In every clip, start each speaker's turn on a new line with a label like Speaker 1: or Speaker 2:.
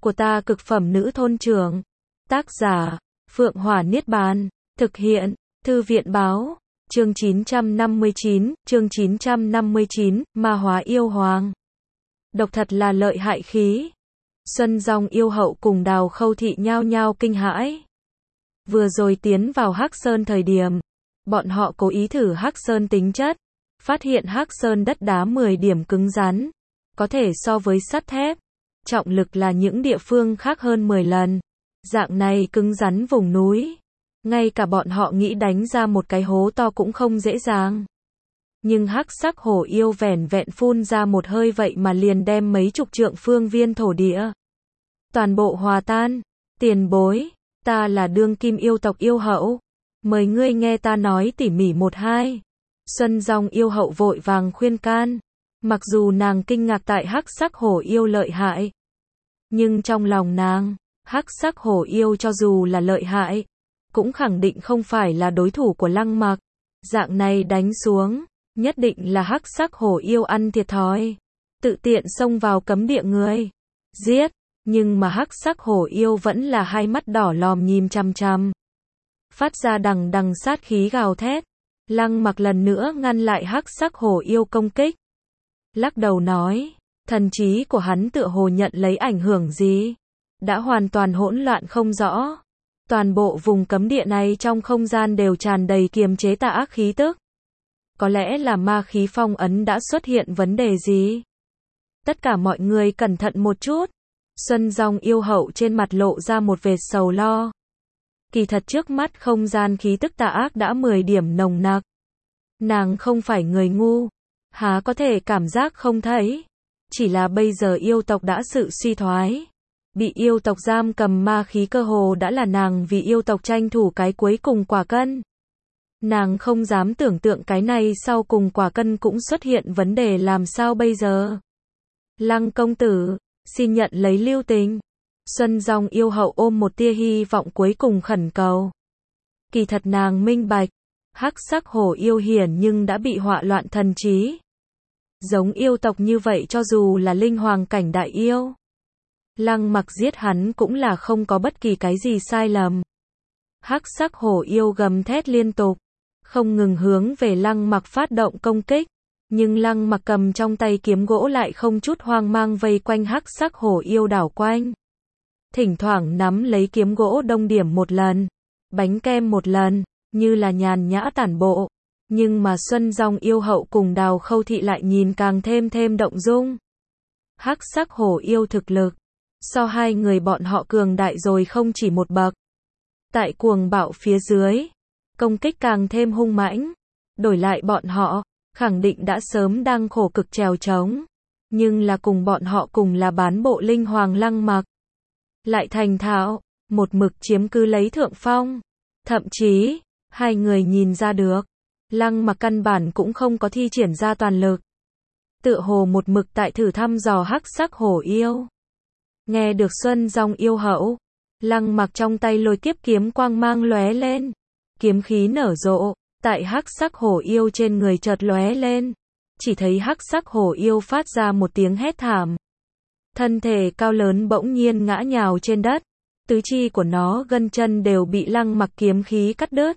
Speaker 1: của ta cực phẩm nữ thôn trưởng. Tác giả, Phượng Hỏa Niết Bàn. Thực hiện, Thư viện Báo. Chương 959, Ma hóa yêu hoàng. Độc thật là lợi hại khí. Xuân Dòng yêu hậu cùng Đào Khâu Thị nhao nhao kinh hãi. Vừa rồi tiến vào Hắc Sơn thời điểm, bọn họ cố ý thử Hắc Sơn tính chất, phát hiện Hắc Sơn đất đá 10 điểm cứng rắn, có thể so với sắt thép, trọng lực là những địa phương khác hơn 10 lần. Dạng này cứng rắn vùng núi, ngay cả bọn họ nghĩ đánh ra một cái hố to cũng không dễ dàng. Nhưng hắc sắc hổ yêu vẻn vẹn phun ra một hơi vậy mà liền đem mấy chục trượng phương viên thổ địa toàn bộ hòa tan. Tiền bối, ta là đương kim yêu tộc yêu hậu, mời ngươi nghe ta nói tỉ mỉ một hai. Xuân Dòng yêu hậu vội vàng khuyên can, mặc dù nàng kinh ngạc tại hắc sắc hổ yêu lợi hại, nhưng trong lòng nàng, hắc sắc hổ yêu cho dù là lợi hại, cũng khẳng định không phải là đối thủ của Lăng Mặc. Dạng này đánh xuống, nhất định là hắc sắc hổ yêu ăn thiệt thòi, tự tiện xông vào cấm địa người, giết. Nhưng mà hắc sắc hổ yêu vẫn là hai mắt đỏ lòm nhìn chằm chằm, phát ra đằng đằng sát khí gào thét. Lăng Mặc lần nữa ngăn lại hắc sắc hổ yêu công kích, lắc đầu nói, thần trí của hắn tựa hồ nhận lấy ảnh hưởng gì, đã hoàn toàn hỗn loạn không rõ. Toàn bộ vùng cấm địa này trong không gian đều tràn đầy kiềm chế tà ác khí tức. Có lẽ là ma khí phong ấn đã xuất hiện vấn đề gì? Tất cả mọi người cẩn thận một chút. Xuân Dòng yêu hậu trên mặt lộ ra một vệt sầu lo. Kỳ thật trước mắt không gian khí tức tà ác đã 10 điểm nồng nặc. Nàng không phải người ngu, há có thể cảm giác không thấy. Chỉ là bây giờ yêu tộc đã sự suy thoái, bị yêu tộc giam cầm ma khí cơ hồ đã là nàng vì yêu tộc tranh thủ cái cuối cùng quả cân. Nàng không dám tưởng tượng cái này sau cùng quả cân cũng xuất hiện vấn đề làm sao bây giờ. Lăng công tử, xin nhận lấy lưu tình. Xuân Dòng yêu hậu ôm một tia hy vọng cuối cùng khẩn cầu. Kỳ thật nàng minh bạch, hắc sắc hổ yêu hiển nhưng đã bị họa loạn thần trí. Giống yêu tộc như vậy cho dù là linh hoàng cảnh đại yêu, Lăng Mặc giết hắn cũng là không có bất kỳ cái gì sai lầm. Hắc sắc hổ yêu gầm thét liên tục, không ngừng hướng về Lăng Mặc phát động công kích, nhưng Lăng Mặc cầm trong tay kiếm gỗ lại không chút hoang mang vây quanh hắc sắc hổ yêu đảo quanh. Thỉnh thoảng nắm lấy kiếm gỗ đông điểm một lần, bánh kem một lần, như là nhàn nhã tản bộ. Nhưng mà Xuân Dòng yêu hậu cùng Đào Khâu Thị lại nhìn càng thêm động dung. Hắc sắc hổ yêu thực lực, so hai người bọn họ cường đại rồi không chỉ một bậc. Tại cuồng bạo phía dưới, công kích càng thêm hung mãnh. Đổi lại bọn họ, khẳng định đã sớm đang khổ cực trèo trống. Nhưng là cùng bọn họ cùng là bán bộ linh hoàng Lăng Mặc, lại thành thạo, một mực chiếm cứ lấy thượng phong. Thậm chí, hai người nhìn ra được, Lăng Mặc căn bản cũng không có thi triển ra toàn lực, tựa hồ một mực tại thử thăm dò hắc sắc hổ yêu. Nghe được Xuân Dòng yêu hậu, Lăng Mặc trong tay lôi kiếp kiếm quang mang lóe lên, kiếm khí nở rộ, tại hắc sắc hổ yêu trên người chợt lóe lên, chỉ thấy hắc sắc hổ yêu phát ra một tiếng hét thảm. Thân thể cao lớn bỗng nhiên ngã nhào trên đất, tứ chi của nó gân chân đều bị Lăng Mặc kiếm khí cắt đứt.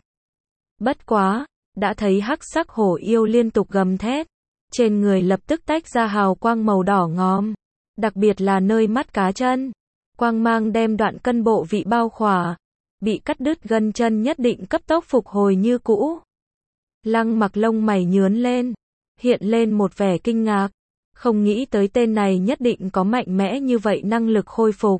Speaker 1: Bất quá, đã thấy hắc sắc hổ yêu liên tục gầm thét, trên người lập tức tách ra hào quang màu đỏ ngòm, đặc biệt là nơi mắt cá chân, quang mang đem đoạn cân bộ vị bao khỏa, bị cắt đứt gân chân nhất định cấp tốc phục hồi như cũ. Lăng Mặc lông mày nhướng lên, hiện lên một vẻ kinh ngạc, không nghĩ tới tên này nhất định có mạnh mẽ như vậy năng lực khôi phục.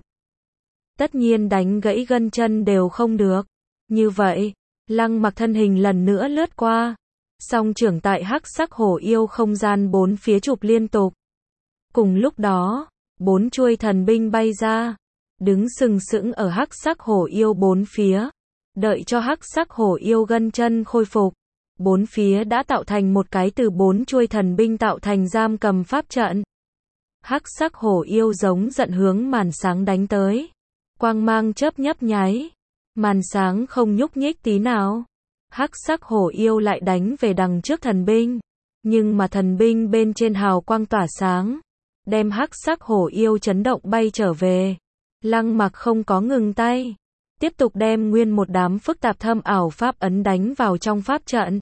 Speaker 1: Tất nhiên đánh gãy gân chân đều không được. Như vậy, Lăng Mặc thân hình lần nữa lướt qua, song trưởng tại hắc sắc hổ yêu không gian bốn phía chụp liên tục. Cùng lúc đó, 4 chuôi thần binh bay ra, đứng sừng sững ở hắc sắc hổ yêu bốn phía, đợi cho hắc sắc hổ yêu gân chân khôi phục. Bốn phía đã tạo thành một cái từ 4 chuôi thần binh tạo thành giam cầm pháp trận. Hắc sắc hổ yêu giống giận hướng màn sáng đánh tới, quang mang chớp nhấp nháy, màn sáng không nhúc nhích tí nào. Hắc sắc hổ yêu lại đánh về đằng trước thần binh, nhưng mà thần binh bên trên hào quang tỏa sáng, đem hắc sắc hổ yêu chấn động bay trở về. Lăng Mặc không có ngừng tay, tiếp tục đem nguyên một đám phức tạp thâm ảo pháp ấn đánh vào trong pháp trận.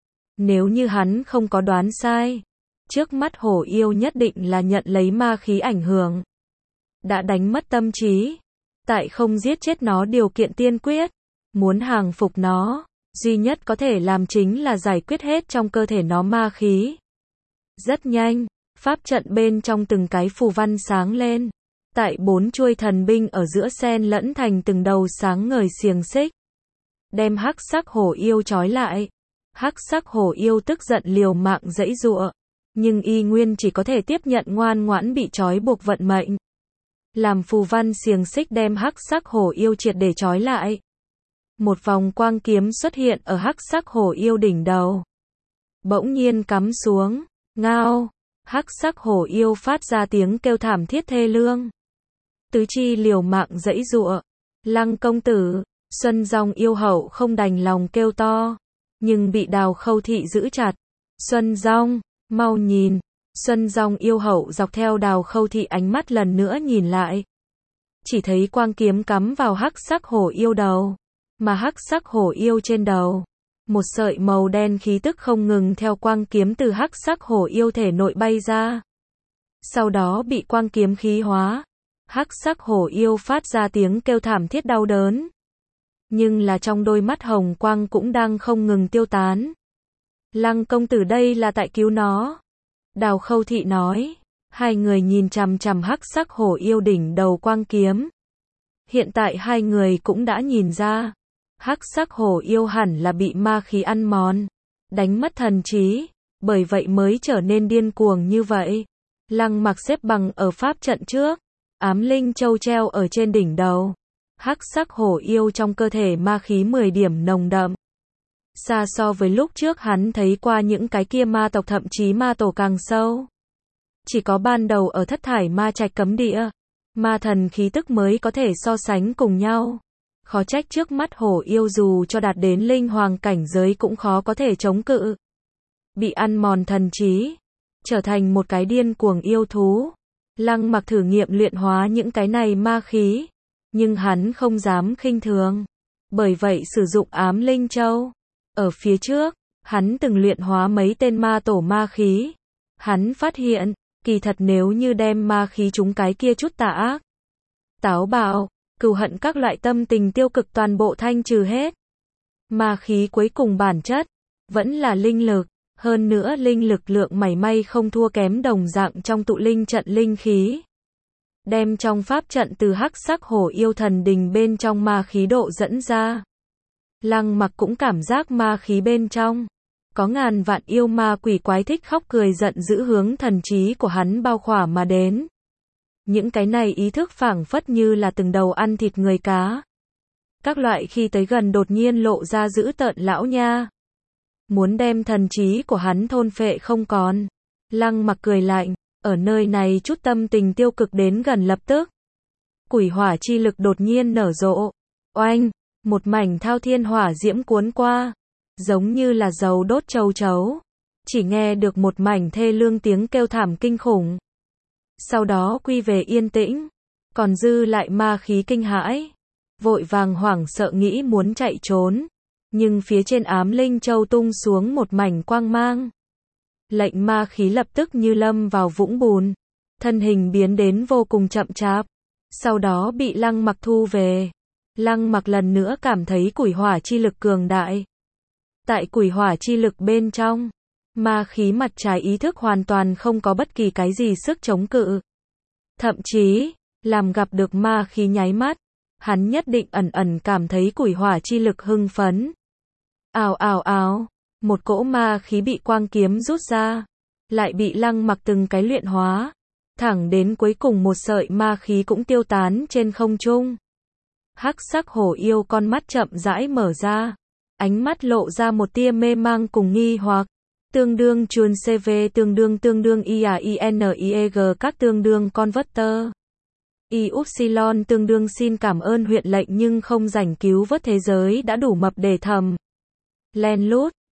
Speaker 1: Nếu như hắn không có đoán sai, trước mắt hổ yêu nhất định là nhận lấy ma khí ảnh hưởng, đã đánh mất tâm trí. Tại không giết chết nó điều kiện tiên quyết, muốn hàng phục nó, duy nhất có thể làm chính là giải quyết hết trong cơ thể nó ma khí. Rất nhanh, pháp trận bên trong từng cái phù văn sáng lên. Tại 4 chuôi thần binh ở giữa xen lẫn thành từng đầu sáng ngời xiềng xích, đem hắc sắc hổ yêu trói lại. Hắc sắc hổ yêu tức giận liều mạng giãy giụa, nhưng y nguyên chỉ có thể tiếp nhận ngoan ngoãn bị trói buộc vận mệnh. Làm phù văn xiềng xích đem hắc sắc hổ yêu triệt để trói lại. Một vòng quang kiếm xuất hiện ở hắc sắc hổ yêu đỉnh đầu, bỗng nhiên cắm xuống, ngao. Hắc sắc hổ yêu phát ra tiếng kêu thảm thiết thê lương, tứ chi liều mạng giãy giụa. Lăng công tử, Xuân Dòng yêu hậu không đành lòng kêu to, nhưng bị Đào Khâu Thị giữ chặt. Xuân Dòng, mau nhìn. Xuân Dòng yêu hậu dọc theo Đào Khâu Thị ánh mắt lần nữa nhìn lại, chỉ thấy quang kiếm cắm vào hắc sắc hổ yêu đầu, mà hắc sắc hổ yêu trên đầu, một sợi màu đen khí tức không ngừng theo quang kiếm từ hắc sắc hổ yêu thể nội bay ra. Sau đó bị quang kiếm khí hóa, hắc sắc hổ yêu phát ra tiếng kêu thảm thiết đau đớn. Nhưng là trong đôi mắt hồng quang cũng đang không ngừng tiêu tán. Lăng công tử đây là tại cứu nó. Đào Khâu Thị nói. Hai người nhìn chằm chằm hắc sắc hổ yêu đỉnh đầu quang kiếm. Hiện tại hai người cũng đã nhìn ra, hắc sắc hổ yêu hẳn là bị ma khí ăn mòn, đánh mất thần trí, bởi vậy mới trở nên điên cuồng như vậy. Lăng Mặc xếp bằng ở pháp trận trước, ám linh châu treo ở trên đỉnh đầu. Hắc sắc hổ yêu trong cơ thể ma khí 10 điểm nồng đậm. Xa so với lúc trước hắn thấy qua những cái kia ma tộc thậm chí ma tổ càng sâu. Chỉ có ban đầu ở Thất Thải Ma Trạch cấm địa, ma thần khí tức mới có thể so sánh cùng nhau. Khó trách trước mắt hổ yêu dù cho đạt đến linh hoàng cảnh giới cũng khó có thể chống cự. Bị ăn mòn thần trí, trở thành một cái điên cuồng yêu thú. Lăng Mặc thử nghiệm luyện hóa những cái này ma khí, nhưng hắn không dám khinh thường, bởi vậy sử dụng ám linh châu. Ở phía trước, hắn từng luyện hóa mấy tên ma tổ ma khí. Hắn phát hiện, kỳ thật nếu như đem ma khí chúng cái kia chút tà ác, táo bạo, cừu hận các loại tâm tình tiêu cực toàn bộ thanh trừ hết. Ma khí cuối cùng bản chất vẫn là linh lực, hơn nữa linh lực lượng mảy may không thua kém đồng dạng trong tụ linh trận linh khí. Đem trong pháp trận từ hắc sắc hổ yêu thần đình bên trong ma khí độ dẫn ra. Lăng Mặc cũng cảm giác ma khí bên trong có ngàn vạn yêu ma quỷ quái thích khóc cười giận dữ hướng thần trí của hắn bao khỏa mà đến. Những cái này ý thức phảng phất như là từng đầu ăn thịt người cá. Các loại khi tới gần đột nhiên lộ ra dữ tợn lão nha, muốn đem thần trí của hắn thôn phệ không còn. Lăng Mặc cười lạnh, ở nơi này chút tâm tình tiêu cực đến gần lập tức. Quỷ hỏa chi lực đột nhiên nở rộ. Oanh, một mảnh thao thiên hỏa diễm cuốn qua, giống như là dầu đốt châu chấu. Chỉ nghe được một mảnh thê lương tiếng kêu thảm kinh khủng. Sau đó quy về yên tĩnh, còn dư lại ma khí kinh hãi, vội vàng hoảng sợ nghĩ muốn chạy trốn, nhưng phía trên ám linh châu tung xuống một mảnh quang mang. Lệnh ma khí lập tức như lâm vào vũng bùn, thân hình biến đến vô cùng chậm chạp, sau đó bị Lăng Mặc thu về. Lăng Mặc lần nữa cảm thấy quỷ hỏa chi lực cường đại. Tại quỷ hỏa chi lực bên trong, ma khí mặt trái ý thức hoàn toàn không có bất kỳ cái gì sức chống cự. Thậm chí, làm gặp được ma khí nháy mắt, hắn nhất định ẩn ẩn cảm thấy quỷ hỏa chi lực hưng phấn. Ào ào ào, một cỗ ma khí bị quang kiếm rút ra, lại bị Lăng Mặc từng cái luyện hóa, thẳng đến cuối cùng một sợi ma khí cũng tiêu tán trên không trung. Hắc sắc hổ yêu con mắt chậm rãi mở ra, ánh mắt lộ ra một tia mê mang cùng nghi hoặc. Tương đương chuồn CV tương đương IAINIEG các tương đương converter. Yupsilon tương đương xin cảm ơn huyện lệnh nhưng không rảnh cứu vớt thế giới đã đủ mập để thầm. Len lút,